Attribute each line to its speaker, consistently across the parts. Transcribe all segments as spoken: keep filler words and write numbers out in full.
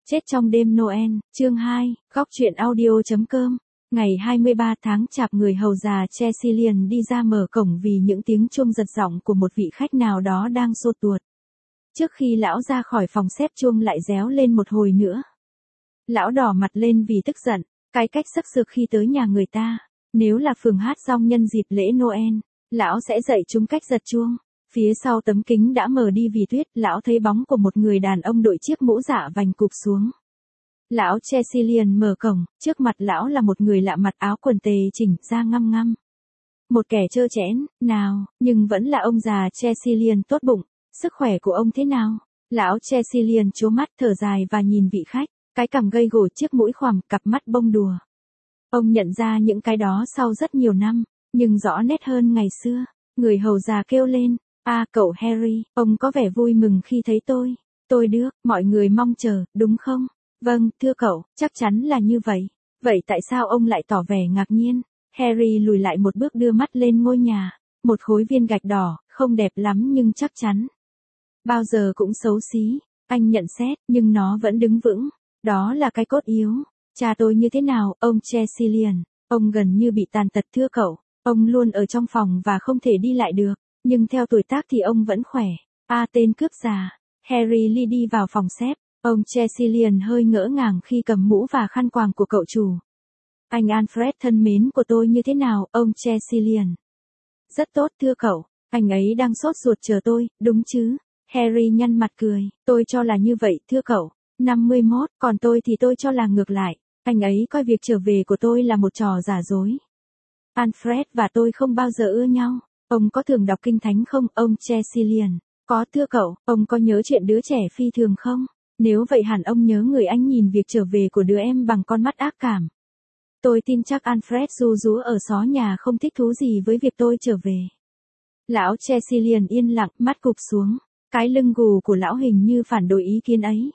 Speaker 1: Chết trong đêm Noel, chương hai, góc truyện audio.com. Ngày hai mươi ba tháng Chạp, người hầu già Cecilian đi ra mở cổng vì những tiếng chuông giật giọng của một vị khách nào đó đang xô tuột. Trước khi lão ra khỏi phòng xếp, chuông lại réo lên một hồi nữa. Lão đỏ mặt lên vì tức giận, cái cách sắc sược khi tới nhà người ta. Nếu là phường hát rong nhân dịp lễ Noel, lão sẽ dạy chúng cách giật chuông. Phía sau tấm kính đã mờ đi vì tuyết, lão thấy bóng của một người đàn ông đội chiếc mũ dạ vành cụp xuống. Lão Cecilian mở cổng, trước mặt lão là một người lạ mặt, áo quần tề chỉnh, da ngăm ngăm. Một kẻ trơ trẽn, nào, nhưng vẫn là ông già Cecilian tốt bụng. Sức khỏe của ông thế nào? Lão Cecilian trố mắt thở dài và nhìn vị khách, cái cằm gầy gò, chiếc mũi khoằm, cặp mắt bông đùa. Ông nhận ra những cái đó sau rất nhiều năm, nhưng rõ nét hơn ngày xưa. Người hầu già kêu lên, à, cậu Harry, ông có vẻ vui mừng khi thấy tôi. Tôi được, mọi người mong chờ, đúng không? Vâng, thưa cậu, chắc chắn là như vậy. Vậy tại sao ông lại tỏ vẻ ngạc nhiên? Harry lùi lại một bước, đưa mắt lên ngôi nhà. Một khối viên gạch đỏ, không đẹp lắm nhưng chắc chắn. Bao giờ cũng xấu xí, anh nhận xét, nhưng nó vẫn đứng vững. Đó là cái cốt yếu. Cha tôi như thế nào, ông Cecilian? Ông gần như bị tàn tật thưa cậu. Ông luôn ở trong phòng và không thể đi lại được. Nhưng theo tuổi tác thì ông vẫn khỏe. À, tên cướp già. Harry Lee đi vào phòng xếp. Ông Cecilian hơi ngỡ ngàng khi cầm mũ và khăn quàng của cậu chủ. Anh Alfred thân mến của tôi như thế nào, ông Cecilian? Rất tốt thưa cậu. Anh ấy đang sốt ruột chờ tôi, đúng chứ? Harry nhăn mặt cười. Tôi cho là như vậy thưa cậu. năm mươi mốt, còn tôi thì tôi cho là ngược lại. Anh ấy coi việc trở về của tôi là một trò giả dối. Alfred và tôi không bao giờ ưa nhau. Ông có thường đọc kinh thánh không, ông Cecilian? Có thưa cậu. Ông có nhớ chuyện đứa trẻ phi thường không? Nếu vậy hẳn ông nhớ người anh nhìn việc trở về của đứa em bằng con mắt ác cảm. Tôi tin chắc Alfred ru rú ở xó nhà không thích thú gì với việc tôi trở về. Lão Cecilian yên lặng, mắt cụp xuống. Cái lưng gù của lão hình như phản đối ý kiến ấy.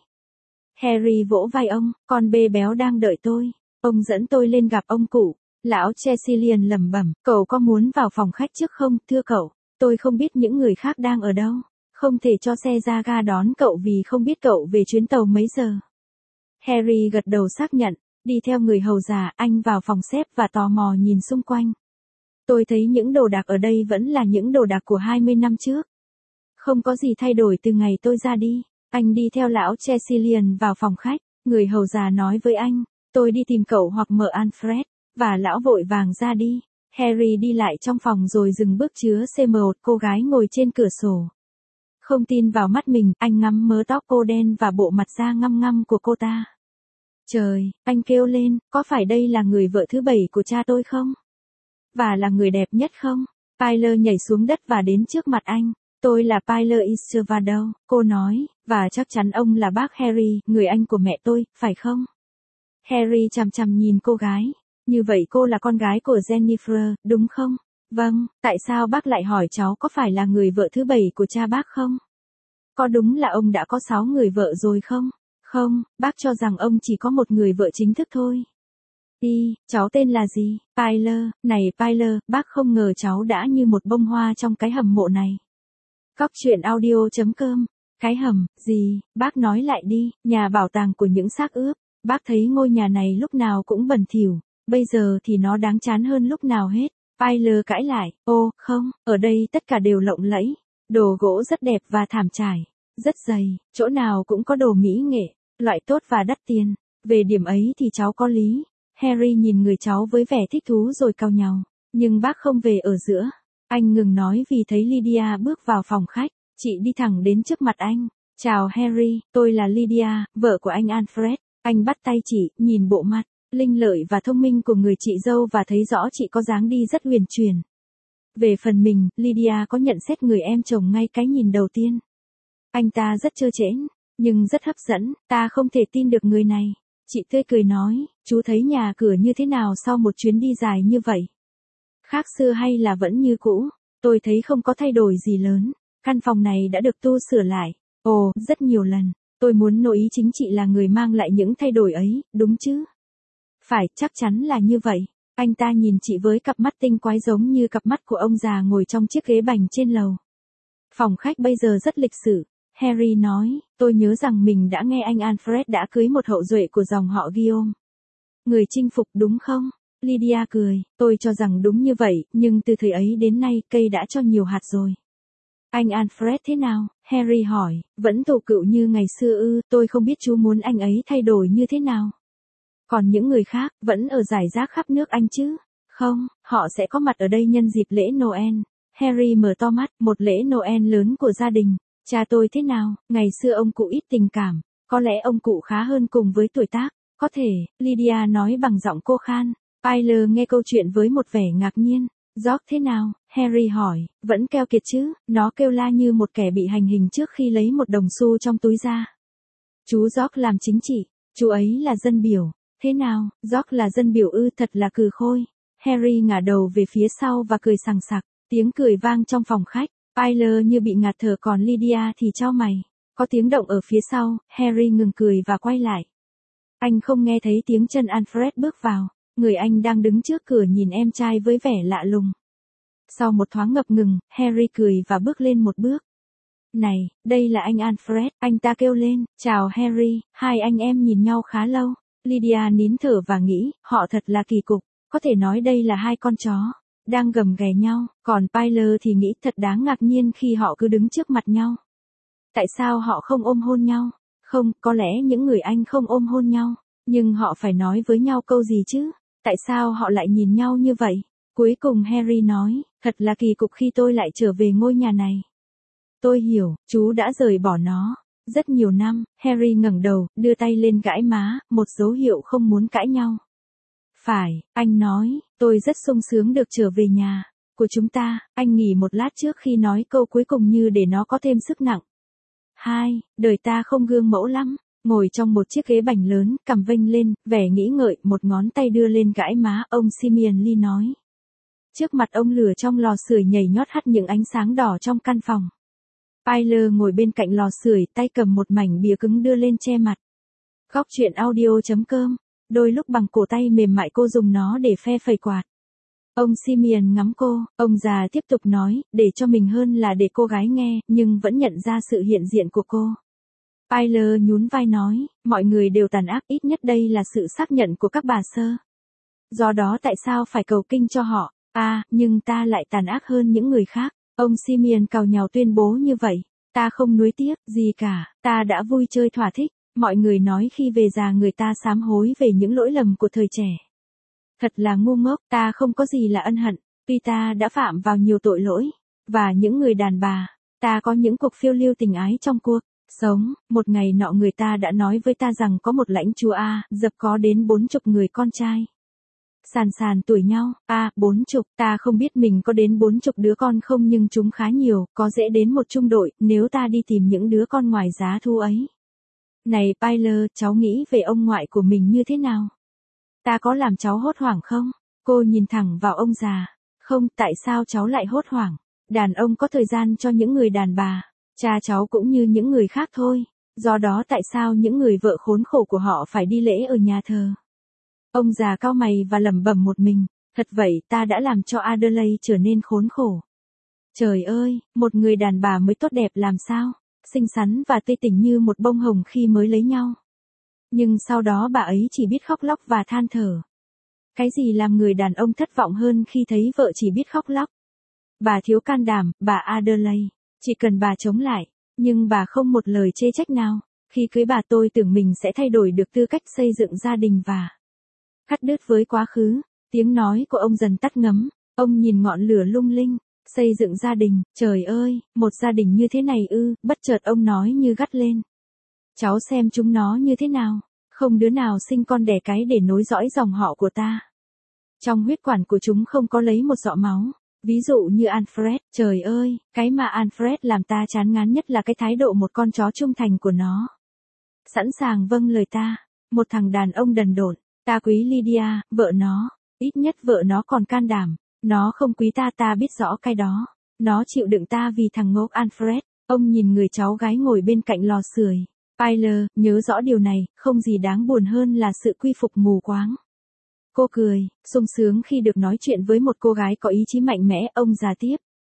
Speaker 1: Harry vỗ vai ông, con bê béo đang đợi tôi. Ông dẫn tôi lên gặp ông cụ. Lão Cecilian lẩm bẩm, cậu có muốn vào phòng khách trước không, thưa cậu? Tôi không biết những người khác đang ở đâu. Không thể cho xe ra ga đón cậu vì không biết cậu về chuyến tàu mấy giờ. Harry gật đầu xác nhận, đi theo người hầu già, anh vào phòng xếp và tò mò nhìn xung quanh. Tôi thấy những đồ đạc ở đây vẫn là những đồ đạc của hai mươi năm trước. Không có gì thay đổi từ ngày tôi ra đi. Anh đi theo lão Cecilian vào phòng khách, người hầu già nói với anh, tôi đi tìm cậu hoặc mợ Alfred, và lão vội vàng ra đi. Harry đi lại trong phòng rồi dừng bước chứa xê em một, cô gái ngồi trên cửa sổ. Không tin vào mắt mình, anh ngắm mớ tóc cô đen và bộ mặt da ngăm ngăm của cô ta. Trời, anh kêu lên, có phải đây là người vợ thứ bảy của cha tôi không? Và là người đẹp nhất không? Tyler nhảy xuống đất và đến trước mặt anh. Tôi là Tyler Eastervado, cô nói, và chắc chắn ông là bác Harry, người anh của mẹ tôi, phải không? Harry chằm chằm nhìn cô gái. Như vậy cô là con gái của Jennifer, đúng không? Vâng, tại sao bác lại hỏi cháu có phải là người vợ thứ bảy của cha bác không? Có đúng là ông đã có sáu người vợ rồi không? Không, bác cho rằng ông chỉ có một người vợ chính thức thôi. Đi, cháu tên là gì? Tyler, này Tyler, bác không ngờ cháu đã như một bông hoa trong cái hầm mộ này. Góc truyện audio.com. Cái hầm, gì, bác nói lại đi, nhà bảo tàng của những xác ướp. Bác thấy ngôi nhà này lúc nào cũng bẩn thỉu, bây giờ thì nó đáng chán hơn lúc nào hết. Tyler cãi lại, ô, không, ở đây tất cả đều lộng lẫy. Đồ gỗ rất đẹp và thảm trải, rất dày, chỗ nào cũng có đồ mỹ nghệ, loại tốt và đắt tiền. Về điểm ấy thì cháu có lý. Harry nhìn người cháu với vẻ thích thú rồi cau nhàu. Nhưng bác không về ở giữa. Anh ngừng nói vì thấy Lydia bước vào phòng khách. Chị đi thẳng đến trước mặt anh. Chào Harry, tôi là Lydia, vợ của anh Alfred. Anh bắt tay chị, nhìn bộ mặt linh lợi và thông minh của người chị dâu và thấy rõ chị có dáng đi rất huyền chuyển. Về phần mình, Lydia có nhận xét người em chồng ngay cái nhìn đầu tiên. Anh ta rất trơ trẽn, nhưng rất hấp dẫn, ta không thể tin được người này. Chị tươi cười nói, chú thấy nhà cửa như thế nào sau một chuyến đi dài như vậy? Khác xưa hay là vẫn như cũ? Tôi thấy không có thay đổi gì lớn. Căn phòng này đã được tu sửa lại. Ồ, rất nhiều lần. Tôi muốn nội ý chính chị là người mang lại những thay đổi ấy, đúng chứ? Phải, chắc chắn là như vậy. Anh ta nhìn chị với cặp mắt tinh quái giống như cặp mắt của ông già ngồi trong chiếc ghế bành trên lầu. Phòng khách bây giờ rất lịch sự. Harry nói, tôi nhớ rằng mình đã nghe anh Alfred đã cưới một hậu duệ của dòng họ Guillaume. Người chinh phục đúng không? Lydia cười, tôi cho rằng đúng như vậy, nhưng từ thời ấy đến nay cây đã cho nhiều hạt rồi. Anh Alfred thế nào? Harry hỏi, vẫn tổ cựu như ngày xưa ư, tôi không biết chú muốn anh ấy thay đổi như thế nào. Còn những người khác, vẫn ở rải rác khắp nước Anh chứ? Không, họ sẽ có mặt ở đây nhân dịp lễ Noel. Harry mở to mắt, một lễ Noel lớn của gia đình. Cha tôi thế nào? Ngày xưa ông cụ ít tình cảm, có lẽ ông cụ khá hơn cùng với tuổi tác. Có thể, Lydia nói bằng giọng cô khan. Tyler nghe câu chuyện với một vẻ ngạc nhiên. George thế nào? Harry hỏi, vẫn keo kiệt chứ? Nó kêu la như một kẻ bị hành hình trước khi lấy một đồng xu trong túi ra. Chú George làm chính trị, chú ấy là dân biểu. Thế nào? George là dân biểu ư? Thật là cừ khôi. Harry ngả đầu về phía sau và cười sằng sặc. Tiếng cười vang trong phòng khách. Tyler như bị ngạt thở, còn Lydia thì chau mày. Có tiếng động ở phía sau, Harry ngừng cười và quay lại. Anh không nghe thấy tiếng chân Alfred bước vào. Người anh đang đứng trước cửa nhìn em trai với vẻ lạ lùng. Sau một thoáng ngập ngừng, Harry cười và bước lên một bước. Này, đây là anh Alfred, anh ta kêu lên. Chào Harry, hai anh em nhìn nhau khá lâu. Lydia nín thở và nghĩ, họ thật là kỳ cục. Có thể nói đây là hai con chó đang gầm ghè nhau, còn Tyler thì nghĩ thật đáng ngạc nhiên khi họ cứ đứng trước mặt nhau. Tại sao họ không ôm hôn nhau? Không, có lẽ những người Anh không ôm hôn nhau, nhưng họ phải nói với nhau câu gì chứ? Tại sao họ lại nhìn nhau như vậy? Cuối cùng Harry nói, thật là kỳ cục khi tôi lại trở về ngôi nhà này. Tôi hiểu, chú đã rời bỏ nó rất nhiều năm. Harry ngẩng đầu, đưa tay lên gãi má, một dấu hiệu không muốn cãi nhau. Phải, anh nói, tôi rất sung sướng được trở về nhà của chúng ta. Anh nghỉ một lát trước khi nói câu cuối cùng như để nó có thêm sức nặng. Hai, đời ta không gương mẫu lắm. Ngồi trong một chiếc ghế bành lớn, cằm vênh lên, vẻ nghĩ ngợi, một ngón tay đưa lên gãi má, ông Simeon Lee nói. Trước mặt ông lửa trong lò sưởi nhảy nhót hắt những ánh sáng đỏ trong căn phòng. Tyler ngồi bên cạnh lò sưởi, tay cầm một mảnh bìa cứng đưa lên che mặt. Góc truyện audio chấm com. Đôi lúc bằng cổ tay mềm mại cô dùng nó để phe phẩy quạt. Ông Simeon ngắm cô, ông già tiếp tục nói, để cho mình hơn là để cô gái nghe, nhưng vẫn nhận ra sự hiện diện của cô. Tyler nhún vai nói, mọi người đều tàn ác, ít nhất đây là sự xác nhận của các bà sơ. Do đó tại sao phải cầu kinh cho họ? À, nhưng ta lại tàn ác hơn những người khác. Ông Simeon càu nhàu tuyên bố như vậy. Ta không nuối tiếc gì cả, ta đã vui chơi thỏa thích. Mọi người nói khi về già người ta sám hối về những lỗi lầm của thời trẻ. Thật là ngu ngốc, ta không có gì là ân hận, tuy ta đã phạm vào nhiều tội lỗi. Và những người đàn bà, ta có những cuộc phiêu lưu tình ái trong cuộc sống. Một ngày nọ người ta đã nói với ta rằng có một lãnh chúa A, dập có đến bốn chục người con trai. Sàn sàn tuổi nhau, a, bốn chục, ta không biết mình có đến bốn chục đứa con không nhưng chúng khá nhiều, có dễ đến một trung đội, nếu ta đi tìm những đứa con ngoài giá thu ấy. Này Tyler, cháu nghĩ về ông ngoại của mình như thế nào? Ta có làm cháu hốt hoảng không? Cô nhìn thẳng vào ông già. Không, tại sao cháu lại hốt hoảng? Đàn ông có thời gian cho những người đàn bà. Cha cháu cũng như những người khác thôi. Do đó tại sao những người vợ khốn khổ của họ phải đi lễ ở nhà thờ? Ông già cau mày và lẩm bẩm một mình. Thật vậy, ta đã làm cho Adelaide trở nên khốn khổ. Trời ơi, một người đàn bà mới tốt đẹp làm sao? Xinh xắn và tươi tỉnh như một bông hồng khi mới lấy nhau. Nhưng sau đó bà ấy chỉ biết khóc lóc và than thở. Cái gì làm người đàn ông thất vọng hơn khi thấy vợ chỉ biết khóc lóc? Bà thiếu can đảm, bà Adelaide. Chỉ cần bà chống lại, nhưng bà không một lời chê trách nào. Khi cưới bà tôi tưởng mình sẽ thay đổi được tư cách xây dựng gia đình và cắt đứt với quá khứ. Tiếng nói của ông dần tắt ngấm. Ông nhìn ngọn lửa lung linh. Xây dựng gia đình, trời ơi, một gia đình như thế này ư, bất chợt ông nói như gắt lên. Cháu xem chúng nó như thế nào, không đứa nào sinh con đẻ cái để nối dõi dòng họ của ta. Trong huyết quản của chúng không có lấy một giọt máu, ví dụ như Alfred, trời ơi, cái mà Alfred làm ta chán ngán nhất là cái thái độ một con chó trung thành của nó. Sẵn sàng vâng lời ta, một thằng đàn ông đần độn, ta quý Lydia, vợ nó, ít nhất vợ nó còn can đảm. Nó không quý ta, ta biết rõ cái đó. Nó chịu đựng ta vì thằng ngốc Alfred. Ông nhìn người cháu gái ngồi bên cạnh lò sưởi. Tyler, nhớ rõ điều này, không gì đáng buồn hơn là sự quy phục mù quáng. Cô cười, sung sướng khi được nói chuyện với một cô gái có ý chí mạnh mẽ, ông già tiếp.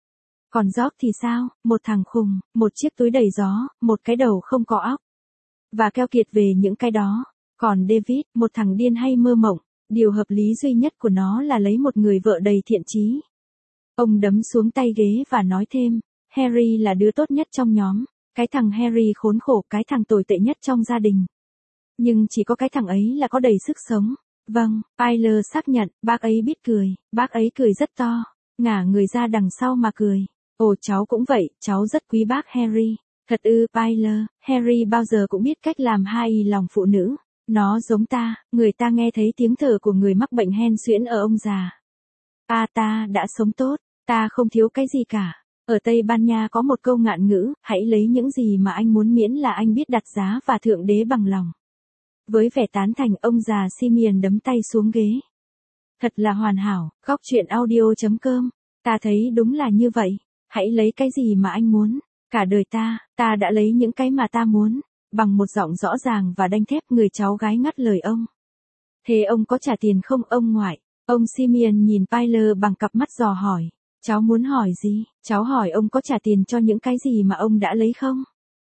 Speaker 1: Còn George thì sao, một thằng khùng, một chiếc túi đầy gió, một cái đầu không có óc. Và keo kiệt về những cái đó. Còn David, một thằng điên hay mơ mộng, điều hợp lý duy nhất của nó là lấy một người vợ đầy thiện chí. Ông đấm xuống tay ghế và nói thêm, Harry là đứa tốt nhất trong nhóm, cái thằng Harry khốn khổ, cái thằng tồi tệ nhất trong gia đình. Nhưng chỉ có cái thằng ấy là có đầy sức sống. Vâng, Tyler xác nhận, bác ấy biết cười, bác ấy cười rất to, ngả người ra đằng sau mà cười. Ồ, cháu cũng vậy, cháu rất quý bác Harry. Thật ư, Tyler, Harry bao giờ cũng biết cách làm hai lòng phụ nữ. Nó giống ta, người ta nghe thấy tiếng thở của người mắc bệnh hen suyễn ở ông già. À, ta đã sống tốt, ta không thiếu cái gì cả. Ở Tây Ban Nha có một câu ngạn ngữ, hãy lấy những gì mà anh muốn miễn là anh biết đặt giá và thượng đế bằng lòng. Với vẻ tán thành, ông già Simeon đấm tay xuống ghế. Thật là hoàn hảo, góc chuyện audio.com. Ta thấy đúng là như vậy. Hãy lấy cái gì mà anh muốn. Cả đời ta, ta đã lấy những cái mà ta muốn. Bằng một giọng rõ ràng và đanh thép, người cháu gái ngắt lời ông. Thế ông có trả tiền không ông ngoại? Ông Simeon nhìn Tyler bằng cặp mắt dò hỏi. Cháu muốn hỏi gì? Cháu hỏi ông có trả tiền cho những cái gì mà ông đã lấy không?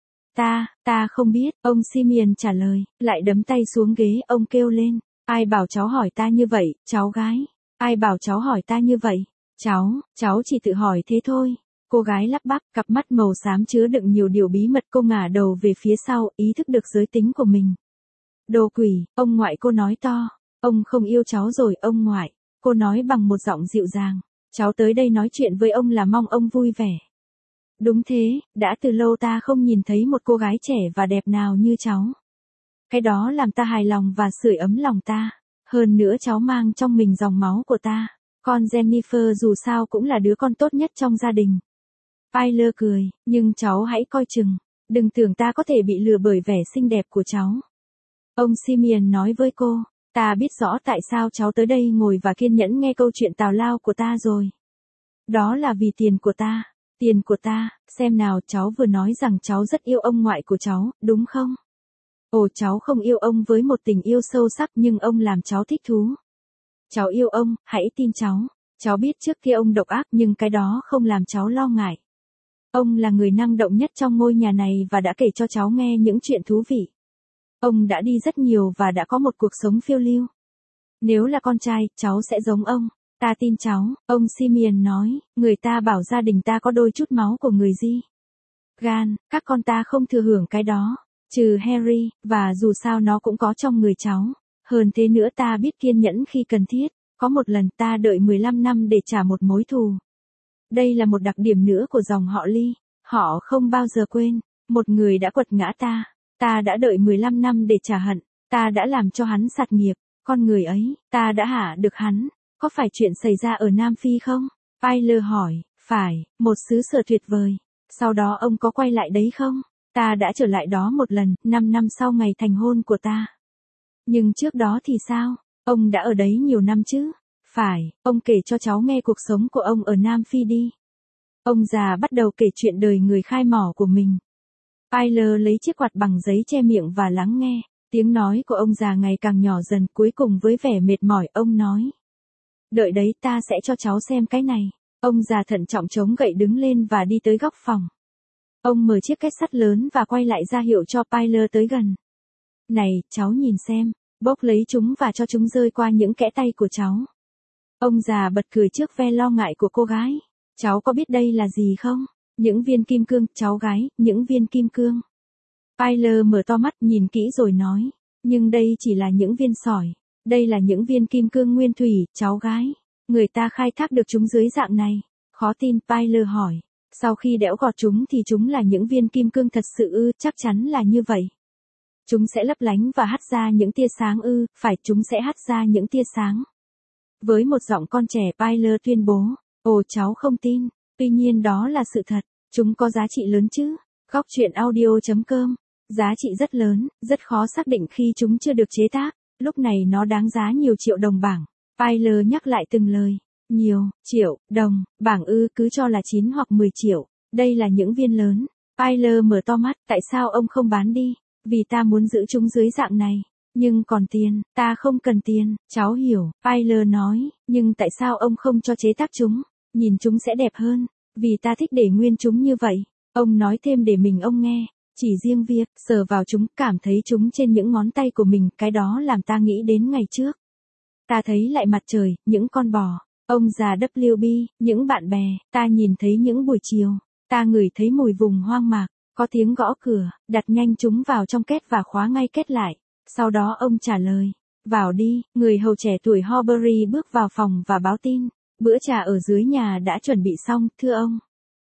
Speaker 1: Ta, ta không biết, ông Simeon trả lời, lại đấm tay xuống ghế, ông kêu lên. Ai bảo cháu hỏi ta như vậy, cháu gái? Ai bảo cháu hỏi ta như vậy? Cháu, cháu chỉ tự hỏi thế thôi. Cô gái lắp bắp, cặp mắt màu xám chứa đựng nhiều điều bí mật, cô ngả đầu về phía sau, ý thức được giới tính của mình. Đồ quỷ, ông ngoại, cô nói to. Ông không yêu cháu rồi ông ngoại. Cô nói bằng một giọng dịu dàng. Cháu tới đây nói chuyện với ông là mong ông vui vẻ. Đúng thế, đã từ lâu ta không nhìn thấy một cô gái trẻ và đẹp nào như cháu. Cái đó làm ta hài lòng và sưởi ấm lòng ta. Hơn nữa cháu mang trong mình dòng máu của ta. Con Jennifer dù sao cũng là đứa con tốt nhất trong gia đình. Tyler cười, nhưng cháu hãy coi chừng. Đừng tưởng ta có thể bị lừa bởi vẻ xinh đẹp của cháu. Ông Simeon nói với cô, ta biết rõ tại sao cháu tới đây ngồi và kiên nhẫn nghe câu chuyện tào lao của ta rồi. Đó là vì tiền của ta. Tiền của ta, xem nào, cháu vừa nói rằng cháu rất yêu ông ngoại của cháu, đúng không? Ồ, cháu không yêu ông với một tình yêu sâu sắc nhưng ông làm cháu thích thú. Cháu yêu ông, hãy tin cháu. Cháu biết trước kia ông độc ác nhưng cái đó không làm cháu lo ngại. Ông là người năng động nhất trong ngôi nhà này và đã kể cho cháu nghe những chuyện thú vị. Ông đã đi rất nhiều và đã có một cuộc sống phiêu lưu. Nếu là con trai, cháu sẽ giống ông. Ta tin cháu, ông Simeon nói, người ta bảo gia đình ta có đôi chút máu của người Di. Gan, các con ta không thừa hưởng cái đó, trừ Harry, và dù sao nó cũng có trong người cháu. Hơn thế nữa ta biết kiên nhẫn khi cần thiết, có một lần ta đợi mười lăm năm để trả một mối thù. Đây là một đặc điểm nữa của dòng họ Lee, họ không bao giờ quên, một người đã quật ngã ta, ta đã đợi mười lăm năm để trả hận, ta đã làm cho hắn sạt nghiệp, con người ấy, ta đã hạ được hắn. Có phải chuyện xảy ra ở Nam Phi không? Tyler hỏi, phải, một xứ sở tuyệt vời. Sau đó ông có quay lại đấy không? Ta đã trở lại đó một lần, năm năm sau ngày thành hôn của ta. Nhưng trước đó thì sao? Ông đã ở đấy nhiều năm chứ? Phải, ông kể cho cháu nghe cuộc sống của ông ở Nam Phi đi. Ông già bắt đầu kể chuyện đời người khai mỏ của mình. Tyler lấy chiếc quạt bằng giấy che miệng và lắng nghe. Tiếng nói của ông già ngày càng nhỏ dần, cuối cùng với vẻ mệt mỏi ông nói. Đợi đấy, ta sẽ cho cháu xem cái này. Ông già thận trọng chống gậy đứng lên và đi tới góc phòng. Ông mở chiếc két sắt lớn và quay lại ra hiệu cho Tyler tới gần. Này, cháu nhìn xem, bốc lấy chúng và cho chúng rơi qua những kẽ tay của cháu. Ông già bật cười trước vẻ lo ngại của cô gái. Cháu có biết đây là gì không? Những viên kim cương, cháu gái, những viên kim cương. Tyler mở to mắt nhìn kỹ rồi nói. Nhưng đây chỉ là những viên sỏi. Đây là những viên kim cương nguyên thủy, cháu gái. Người ta khai thác được chúng dưới dạng này. Khó tin, Tyler hỏi. Sau khi đẽo gọt chúng thì chúng là những viên kim cương thật sự ư? Chắc chắn là như vậy. Chúng sẽ lấp lánh và hắt ra những tia sáng ư? Phải, chúng sẽ hắt ra những tia sáng. Với một giọng con trẻ, Tyler tuyên bố. Ồ, cháu không tin. Tuy nhiên đó là sự thật. Chúng có giá trị lớn chứ? Góc chuyện audio.com. Giá trị rất lớn, rất khó xác định khi chúng chưa được chế tác. Lúc này nó đáng giá nhiều triệu đồng bảng. Tyler nhắc lại từng lời. Nhiều, triệu, đồng, bảng ư, cứ cho là chín hoặc mười triệu. Đây là những viên lớn. Tyler mở to mắt, tại sao ông không bán đi? Vì ta muốn giữ chúng dưới dạng này. Nhưng còn tiền, ta không cần tiền, cháu hiểu. Tyler nói, nhưng tại sao ông không cho chế tác chúng? Nhìn chúng sẽ đẹp hơn. Vì ta thích để nguyên chúng như vậy. Ông nói thêm để mình ông nghe. Chỉ riêng việc sờ vào chúng, cảm thấy chúng trên những ngón tay của mình, cái đó làm ta nghĩ đến ngày trước. Ta thấy lại mặt trời, những con bò, ông già vê bê, những bạn bè, ta nhìn thấy những buổi chiều, ta ngửi thấy mùi vùng hoang mạc, có tiếng gõ cửa, đặt nhanh chúng vào trong két và khóa ngay két lại. Sau đó ông trả lời, vào đi, người hầu trẻ tuổi Horbury bước vào phòng và báo tin, bữa trà ở dưới nhà đã chuẩn bị xong, thưa ông.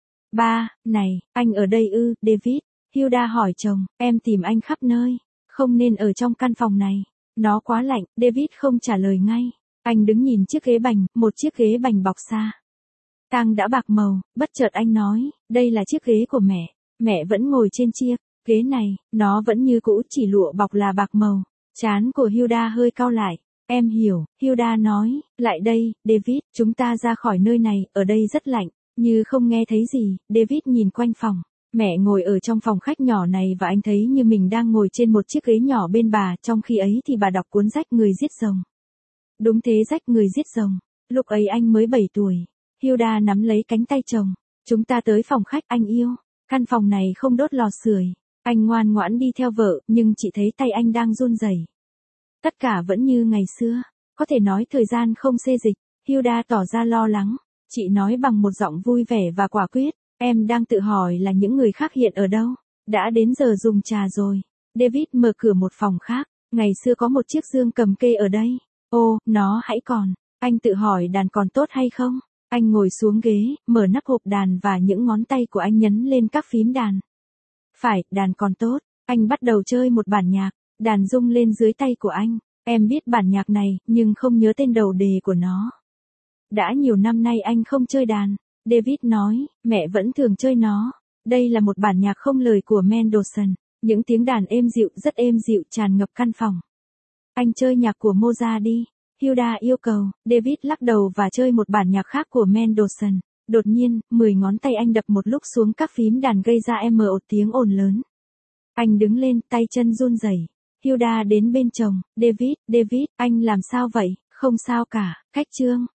Speaker 1: Ba, này, anh ở đây ư, David? Hilda hỏi chồng, em tìm anh khắp nơi, không nên ở trong căn phòng này, nó quá lạnh. David không trả lời ngay, anh đứng nhìn chiếc ghế bành, một chiếc ghế bành bọc da tang đã bạc màu. Bất chợt anh nói, đây là chiếc ghế của mẹ, mẹ vẫn ngồi trên chiếc ghế này, nó vẫn như cũ, chỉ lụa bọc là bạc màu. Trán của Hilda hơi cau lại, em hiểu. Hilda nói, lại đây, David, chúng ta ra khỏi nơi này, ở đây rất lạnh. Như không nghe thấy gì, David nhìn quanh phòng. Mẹ ngồi ở trong phòng khách nhỏ này và anh thấy như mình đang ngồi trên một chiếc ghế nhỏ bên bà, trong khi ấy thì bà đọc cuốn Rách người giết rồng. Đúng thế, Rách người giết rồng. Lúc ấy anh mới bảy tuổi. Hilda nắm lấy cánh tay chồng. Chúng ta tới phòng khách, anh yêu. Căn phòng này không đốt lò sưởi. Anh ngoan ngoãn đi theo vợ, nhưng chị thấy tay anh đang run rẩy. Tất cả vẫn như ngày xưa. Có thể nói thời gian không xê dịch. Hilda tỏ ra lo lắng. Chị nói bằng một giọng vui vẻ và quả quyết. Em đang tự hỏi là những người khác hiện ở đâu. Đã đến giờ dùng trà rồi. David mở cửa một phòng khác. Ngày xưa có một chiếc dương cầm kê ở đây. Ô, nó hãy còn. Anh tự hỏi đàn còn tốt hay không? Anh ngồi xuống ghế, mở nắp hộp đàn và những ngón tay của anh nhấn lên các phím đàn. Phải, đàn còn tốt. Anh bắt đầu chơi một bản nhạc. Đàn rung lên dưới tay của anh. Em biết bản nhạc này, nhưng không nhớ tên đầu đề của nó. Đã nhiều năm nay anh không chơi đàn. David nói, mẹ vẫn thường chơi nó. Đây là một bản nhạc không lời của Mendelssohn. Những tiếng đàn êm dịu, rất êm dịu tràn ngập căn phòng. Anh chơi nhạc của Mozart đi. Hilda yêu cầu. David lắc đầu và chơi một bản nhạc khác của Mendelssohn. Đột nhiên, mười ngón tay anh đập một lúc xuống các phím đàn gây ra em một tiếng ồn lớn. Anh đứng lên, tay chân run rẩy. Hilda đến bên chồng. David, David, anh làm sao vậy? Không sao cả. Khách trương.